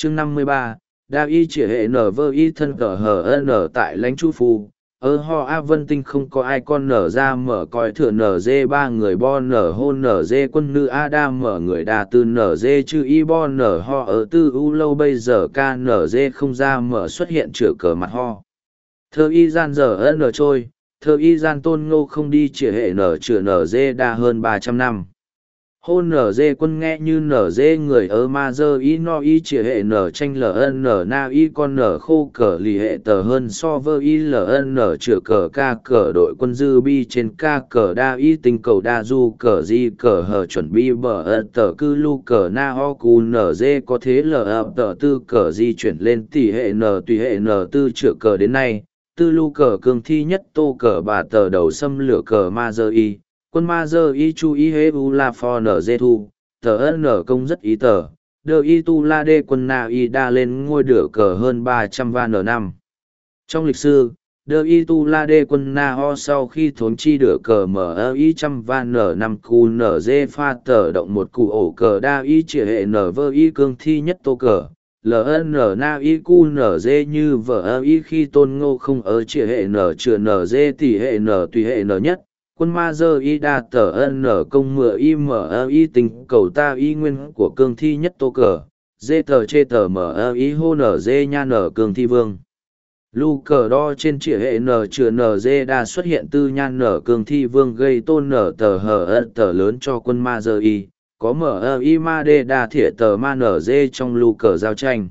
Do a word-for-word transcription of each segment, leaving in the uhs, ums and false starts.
chương năm mươi ba, đa y chỉ hệ nở vơ y thân cờ hờ n tại lãnh chu phu, ơ ho a vân tinh không có ai con nở ra mở coi thừa nở dê ba người bo nở hôn nở dê quân nữ a đa mở người đà tư nở dê chư y bo nở ho ở tư u lâu bây giờ ca nở dê không ra mở xuất hiện chữa cờ mặt ho. Thơ y gian giờ n trôi, thơ y gian tôn ngô không đi chỉ hệ nở chữa nở dê đa hơn ba trăm năm. Hôn nở dê quân nghe như nở dê người ở ma dơ y no y chỉ hệ nở tranh ln na y con nở khô cờ lì hệ tờ hơn so với y ln chữa cờ ca cờ đội quân dư bi trên ca cờ đa y tinh cầu đa du cờ di cờ hờ chuẩn bi bờ ơ tờ cư lu cờ na ho cù nở dê có thế l tờ tư cờ di chuyển lên tỷ hệ n tùy hệ n tư chữa cờ đến nay tư lu cờ cương thi nhất tô cờ bà tờ đầu xâm lửa cờ ma dơ y. Quân ma dơ y chu y hê u la pho nở dê thu, tờ ân nở công rất ý tờ, đơ y tu la đê quân na y đa lên ngôi đửa cờ hơn ba trăm van n năm. Trong lịch sử, đơ y tu la đê quân na ho sau khi thốn chi đửa cờ mở ơ y trăm van n năm cu nở dê pha tờ động một cụ ổ cờ đa y chỉ hệ nở vơ y cương thi nhất tô cờ. ln na y cu nở dê như vợ ơ y khi tôn ngô không ở chỉ hệ nở chữa nở dê tỷ hệ nở tùy hệ nở nhất. Quân ma dơ y đa tờ n công mựa y mở y tình cầu ta y nguyên của cương thi nhất tô cờ, dê tờ chê tờ mở y hô nở dê nha nở cương thi vương. Lu cờ đo trên trịa hệ nở chữa nở dê đa xuất hiện tư nhan nở cương thi vương gây tôn nở tờ hờ ân tờ lớn cho quân ma dơ y, có mở y ma đê đa thỉa tờ ma nở dê trong lu cờ giao tranh.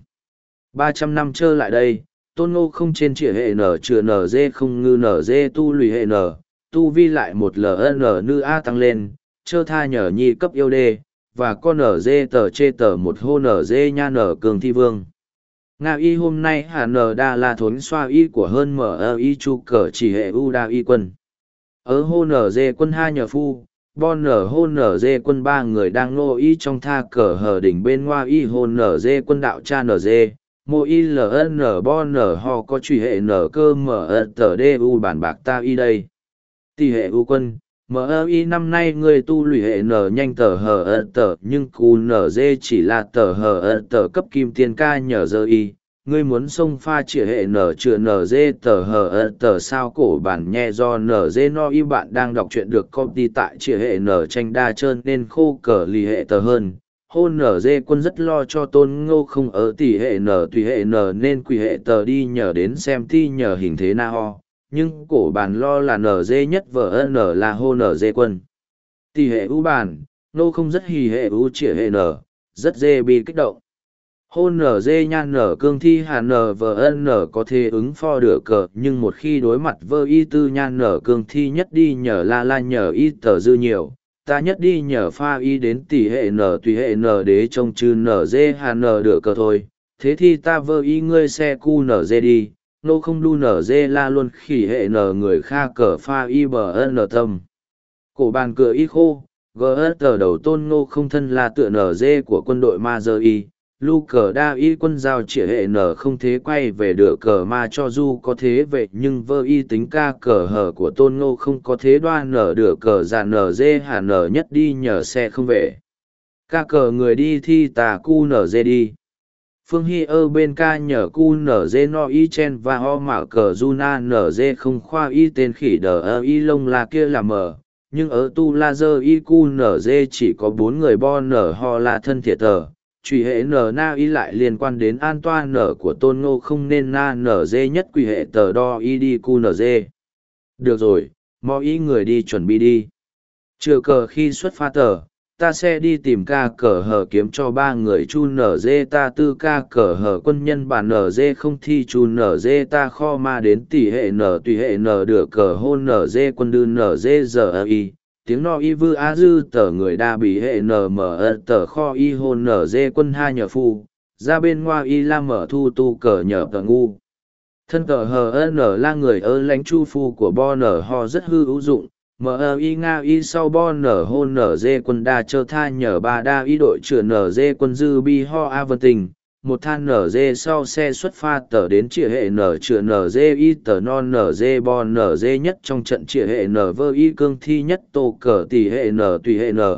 Ba trăm năm trơ lại đây, tôn ngô không trên trịa hệ nở chữa nở dê không ngư nở dê tu lùi hệ nở. Tu vi lại một ln nữ a tăng lên, chơ tha nhờ nhi cấp yêu đê, và con nở dê tờ chê tờ một hô nở dê nha nở cường thi vương. Nga y hôm nay hà nở đa là thốn xoa y của hơn mở y chu cờ chỉ hệ u đa y quân. Ở hô nở dê quân hai nhờ phu, bon nở hô nở dê quân ba người đang nô y trong tha cờ hờ đỉnh bên ngoa y hô nở dê quân đạo cha nở dê. Mô y ln bon nở ho có truy hệ nở cơ mở tờ đê u bản bạc ta y đây. Tỷ hệ ưu quân, mơ y năm nay người tu lùi hệ nở nhanh tờ hờ ơ tờ nhưng cù nở dê chỉ là tờ hờ ơ tờ cấp kim tiên ca nhờ dơ y. Ngươi muốn xông pha chỉ hệ nở chữa nở dê tờ hờ ơ tờ sao cổ bản nhẹ do nở dê no y bạn đang đọc chuyện được công ty tại chỉ hệ nở tranh đa trơn nên khô cờ lì hệ tờ hơn. Hôn nở dê quân rất lo cho tôn ngô không ở tỷ hệ nở tùy hệ nở nên quỷ hệ tờ đi nhờ đến xem ti nhờ hình thế na ho. Nhưng cổ bàn lo là nở dê nhất vợ n là hô nở dê quân. Tỷ hệ ưu bàn, nô không rất hì hệ ưu trịa hệ nở, rất dê bị kích động. Hô nở dê nhan nở cương thi hà nở vợ n có thể ứng pho đửa cờ nhưng một khi đối mặt vơ y tư nhan nở cương thi nhất đi nhờ la la nhờ y tờ dư nhiều. Ta nhất đi nhờ pha y đến tỷ hệ nở tùy hệ nở đế trông chư nở dê hà nở đửa cờ thôi. Thế thì ta vơ y ngươi xe cu nở dê đi. Nô không đu nở dê la luôn khỉ hệ nở người kha cờ pha y bờ n tâm. Cổ bàn cửa y khô, gờ tờ đầu tôn ngô không thân là tựa nở dê của quân đội ma dơ y. Lu cờ đa y quân giao chỉ hệ nở không thế quay về đựa cờ ma cho du có thế vậy nhưng vơ y tính ca cờ hở của tôn ngô không có thế đoan nở đựa cờ giả nở dê hà nở nhất đi nhờ xe không về. Ca cờ người đi thi tà cu nở dê đi. Phương Hy ơ bên ca nhờ cu nở dê no y chen và ho mạo cờ du na nở dê không khoa y tên khỉ đờ ơ y lông là kia là mờ, nhưng ở tu la dơ y cu nở dê chỉ có bốn người bo nở ho là thân thiệt tờ, truy hệ nở na y lại liên quan đến an toan nở của tôn ngô không nên na nở dê nhất quỷ hệ tờ đo y đi cu nở dê. Được rồi, mò y người đi chuẩn bị đi. Chưa cờ khi xuất pha tờ. Ta sẽ đi tìm ca cờ hờ kiếm cho ba người chu nở dê ta tư ca cờ hờ quân nhân bản nở dê không thi chu nở dê ta kho ma đến tỷ hệ nở tùy hệ nở đửa cờ hôn nở dê quân đư nở dê giờ y tiếng no y vư a dư tờ người đa bị hệ nở mở tờ kho y hôn nở dê quân hai nhờ phu ra bên ngoa y la mở thu tu cờ nhờ tờ ngu thân cờ hờ nở la người ơ lánh chu phu của bo nở ho rất hư hữu dụng mờ y nga y sau bo nở hôn nở dê quân đa chơ tha nhờ ba đa y đội chữa nở dê quân dư bi ho a vân tình một than nở dê sau xe xuất pha tờ đến trịa hệ nở chữa nở dê y tờ non nở dê bo nở dê nhất trong trận trịa hệ nở vơ y cương thi nhất tô cờ tỷ hệ nở tùy hệ nở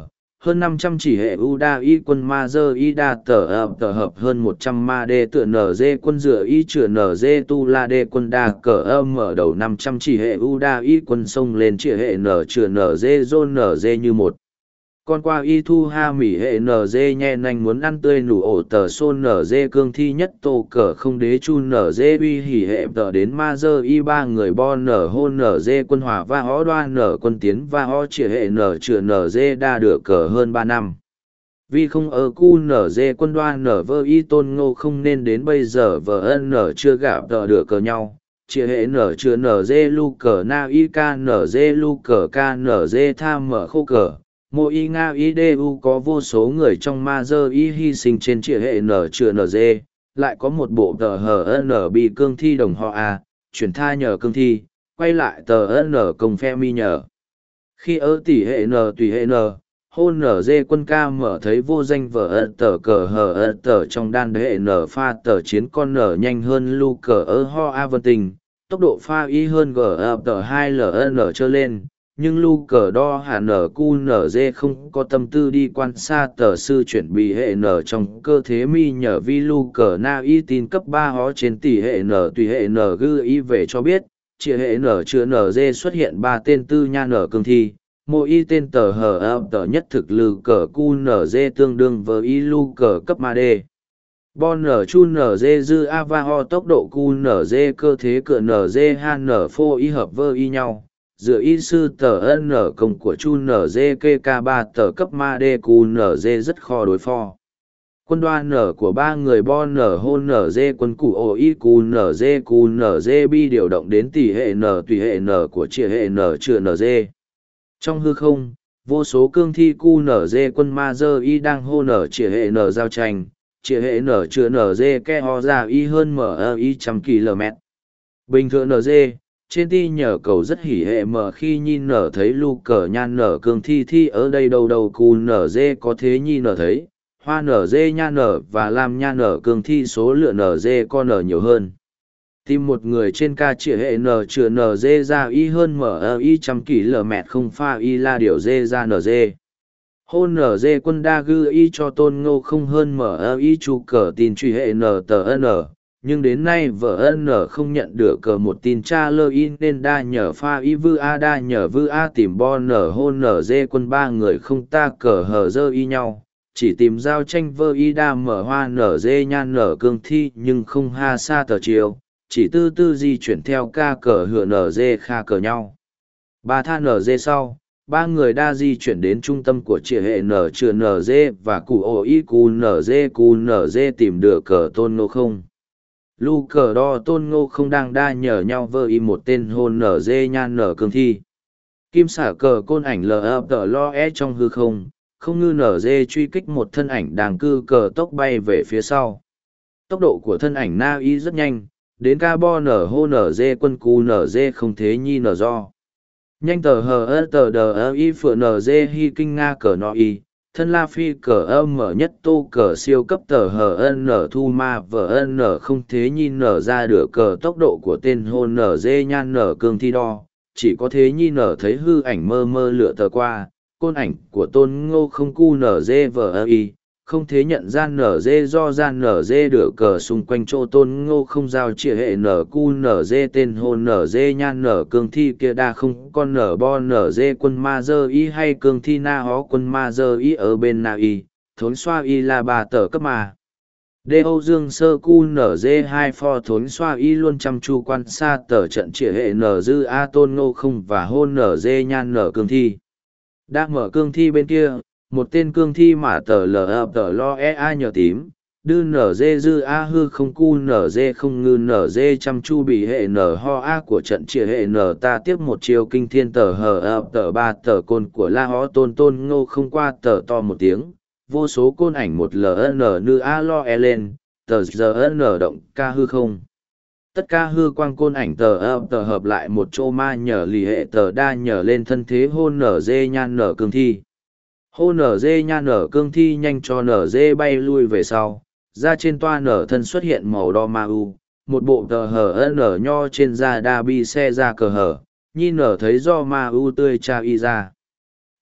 hơn năm trăm chỉ hệ u đa y quân ma dơ y đa tờ ập tờ hợp hơn một trăm ma đê tựa nở dê quân dựa y chữa nở dê tu la đê quân đa cờ âm mở đầu năm trăm chỉ hệ u đa y quân sông lên chữa hệ nở chữa nở dê dôn nở dê như một con qua y thu ha mỉ hệ nở dê nhe nanh muốn ăn tươi nủ ổ tờ xôn nở dê cương thi nhất tô cờ không đế chu nở dê uy hỉ hệ tờ đến ma dơ y ba người bo nở hôn nở dê quân hòa va hó đoa nở quân tiến va ho chĩa hệ nở chữa nở dê đa được cờ hơn ba năm vì không ở cu nở dê quân đoa nở vơ y tôn ngô không nên đến bây giờ vợ ân nở chưa gặp tờ được cờ nhau chĩa hệ nở chữa nở dê lu cờ na y ca nở dê lu cờ ca nở dê tham mở khô cờ mô y nga y đê u có vô số người trong ma dơ y hy sinh trên trịa hệ nở chữa nở dê lại có một bộ tờ hờ n bị cương thi đồng họ a chuyển tha nhờ cương thi quay lại tờ n công phe mi nhờ khi ở tỷ hệ n tùy hệ n hôn nở dê quân ca mở thấy vô danh vợ ân tờ cờ hờ ân tờ trong đan hệ n pha tờ chiến con nở nhanh hơn lu cờ ơ ho a vân tình tốc độ pha y hơn g ập tờ hai ln trơ lên nhưng lu cờ đo hà nở cu nở dê không có tâm tư đi quan sát tờ sư chuyển bị hệ nở trong cơ thế mi nhờ vi lu cờ na y tin cấp ba hó trên tỷ hệ nở tùy hệ nở gư y về cho biết chỉ hệ nở chưa nở dê xuất hiện ba tên tư nha nở cương thi mỗi y tên tờ hờ ập tờ nhất thực lư cờ cu nở dê tương đương với y lu cờ cấp ma đê bon nở chu nở dê dư a va ho tốc độ cu nở dê cơ thế cựa nở dê ha nở phô y hợp vơ y nhau dựa y sư tờ ân nở công của chu nở dê kê ca ba tờ cấp ma đê cu nở dê rất khó đối phó quân đoan nở của ba người bo nở hôn nở dê quân cụ ổ y cu nở dê cu nở dê bi điều động đến tỷ hệ nở tùy hệ nở của trịa hệ nở chữa nở dê trong hư không vô số cương thi cu nở dê quân ma dơ y đang hô nở trịa hệ nở giao tranh trịa hệ nở chữa nở dê ke ho ra y hơn mở ơ y trăm km bình thường nở dê trên ti nhờ cầu rất hỉ hệ mở khi nhi nở thấy lu cờ nhan nở cương thi thi ở đây đâu đâu cù nở dê có thế nhi nở thấy hoa nở dê nha nở và làm nha nở cương thi số lượng nở dê con nở nhiều hơn tìm một người trên ca trịa hệ nở chữa nở dê ra y hơn mở ơ y trăm kỷ lờ mẹt không pha y la điều dê ra nở dê hôn nở dê quân đa gư y cho tôn ngô không hơn mở ơ y chu cờ tin truy hệ nở tờ n nhưng đến nay vợ ân nở không nhận được cờ một tin cha lơ in nên đa nhờ pha y vư a đa nhờ vư a tìm bo nở hôn nở dê quân ba người không ta cờ hờ dơ y nhau chỉ tìm giao tranh vơ y đa mở hoa nở dê nhan nở cương thi nhưng không ha xa tờ chiều chỉ tư tư di chuyển theo ca cờ hựa nở dê kha cờ nhau ba tha nở dê sau ba người đa di chuyển đến trung tâm của trịa hệ nở chữa nở dê và cụ ổ y cù nở dê cù nở dê tìm được cờ tôn nô không lu cờ đo tôn ngô không đang đa nhờ nhau vơ y một tên hôn nở dê nhan nở cương thi kim xả cờ côn ảnh lờ ập tờ lo e trong hư không không ngư nở dê truy kích một thân ảnh đang cư cờ tốc bay về phía sau tốc độ của thân ảnh na y rất nhanh đến ca bo nở hô nở dê quân cu nở dê không thế nhi nở do nhanh tờ hờ ơ tờ đờ ơ y phựa nở dê hy kinh nga cờ no y thân la phi cờ âm mở nhất tô cờ siêu cấp tờ hờ ân nở thu ma vờ ân nở không thế nhi nở ra được cờ tốc độ của tên hôn nở dê nhan nở cương thi đo chỉ có thế nhi nở thấy hư ảnh mơ mơ lựa tờ qua côn ảnh của tôn ngô không cu nở dê vờ ơ y không thế nhận gian nở dê do gian nở dê được cờ xung quanh chỗ tôn ngô không giao chia hệ nở cu nở dê tên hôn nở dê nhan nở cương thi kia đa không con nở bo nở dê quân ma dơ y hay cương thi na hó quân ma dơ y ở bên na y thốn xoa y là bà tờ cấp mà đê âu dương sơ cu nở dê hai pho thốn xoa y luôn chăm chu quan sát tờ trận chia hệ nở dư a tôn ngô không và hôn nở dê nhan nở cương thi đang mở cương thi bên kia một tên cương thi mà tờ lờ ập tờ lo e a nhờ tím đư nở dê dư a hư không cu nở dê không ngư nở dê chăm chu bị hệ nở ho a của trận chia hệ nở ta tiếp một chiều kinh thiên tờ hờ ập tờ ba tờ côn của la ho tôn tôn ngô không qua tờ to một tiếng vô số côn ảnh một ln nư a lo e lên tờ giờ n động ca hư không tất ca hư quang côn ảnh tờ ập tờ hợp lại một chỗ ma nhờ lì hệ tờ đa nhờ lên thân thế hôn nở dê nhan nở cương thi hô nở dê nha nở cương thi nhanh cho nở dê bay lui về sau ra trên toa nở thân xuất hiện màu đo ma u một bộ tờ hờ nở nho trên da đa bi xe ra cờ hở nhi nở thấy do ma u tươi cha y ra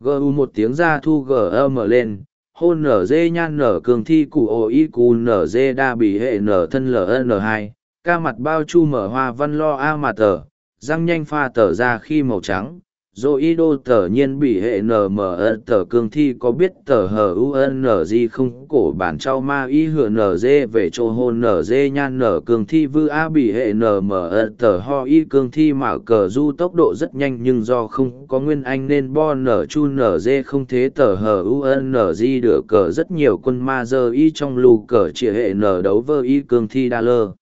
gu một tiếng ra thu gm lên, hôn nở dê nhan nở cường thi cụ ô y cụ nở dê đa bị hệ nở thân ln hai, ca mặt bao chu mở hoa văn lo a mà tờ, răng nhanh pha tờ ra khi màu trắng. Rồi y đô tờ nhiên bị hệ nm tờ cương thi có biết tờ hờ un gì không cổ bản trao ma y hựa nz về chỗ hôn nz nhan nở cương thi vư a bị hệ nm tờ ho y cương thi mạo cờ du tốc độ rất nhanh nhưng do không có nguyên anh nên bo nở chu nz không thế tờ hờ un gì được cờ rất nhiều quân ma dơ y trong lù cờ chỉ hệ nở đấu vơ y cương thi đa lơ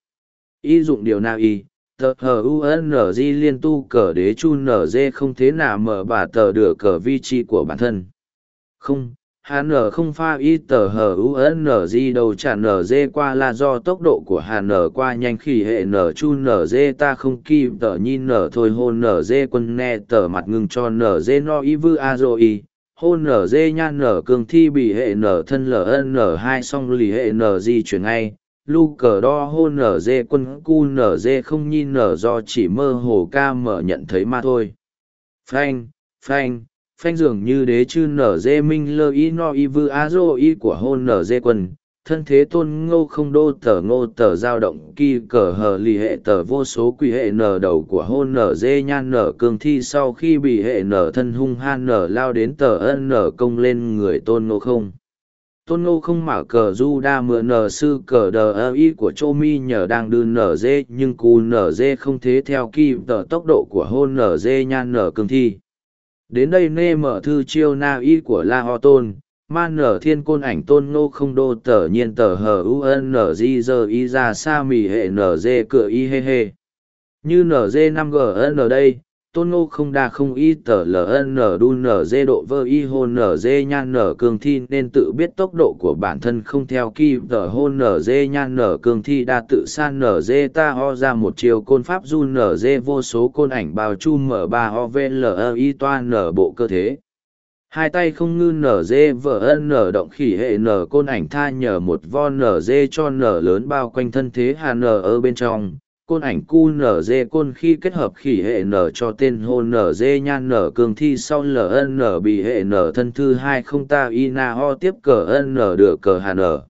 y dụng điều nào y tờ hờ un di liên tu cờ đế chu nở dê không thế nào mở bà tờ được cờ vi chi của bản thân không hà nở không pha y tờ hờ un di đầu trả nở dê qua là do tốc độ của hà nở qua nhanh khi hệ nở chu nở dê ta không kịp tờ nhìn nở thôi hôn nở dê quân nè tờ mặt ngừng cho nở dê no y vư a rồi y hôn nở dê nhan nở cường thi bị hệ nở thân ln hai xong lì hệ nở di chuyển ngay lu cờ đo hôn nở dê quân cu nở dê không nhìn nở do chỉ mơ hồ ca mở nhận thấy mà thôi. Phanh, phanh, phanh dường như đế chư nở dê minh lơ y no y vư a rô y của hôn nở dê quân, thân thế tôn ngô không đô tờ ngô tờ dao động kỳ cờ hờ lì hệ tờ vô số quỷ hệ nở đầu của hôn nở dê nhan nở cường thi sau khi bị hệ nở thân hung han nở lao đến tờ ân nở công lên người tôn ngô không. Tôn ngô không mở cờ du đa mượn nở sư cờ đờ ơ y của chô mi nhờ đang đưa nở dê nhưng cù nở dê không thế theo kịp tờ tốc độ của hôn nở dê nhan nở cường thi. Đến đây nê mở thư chiêu na y của la ho tôn, ma nở thiên côn ảnh tôn ngô không đô tờ nhiên tờ hờ un nở di giờ y ra sa mì hệ nở dê cửa y hê hê. Như nở dê năm gn đây. Tôn ngô không đa không y tờ ln đu nở dê độ vơ y hôn nở dê nhan nở cường thi nên tự biết tốc độ của bản thân không theo kịp tờ hôn nở dê nhan nở cường thi đa tự san nở dê ta ho ra một chiều côn pháp du nở dê vô số côn ảnh bào chu mở ba o v l y toa nở bộ cơ thế. Hai tay không ngư nở dê vợ nở động khỉ hệ nở côn ảnh tha nhờ một vo nở dê cho nở lớn bao quanh thân thế hà nở ở bên trong. Côn ảnh cu nở dê côn khi kết hợp khỉ hệ nở cho tên hôn nở dê nhan nở cường thi sau ln bị hệ nở thân thư hai không ta y na ho tiếp cờ n được cờ hà nở.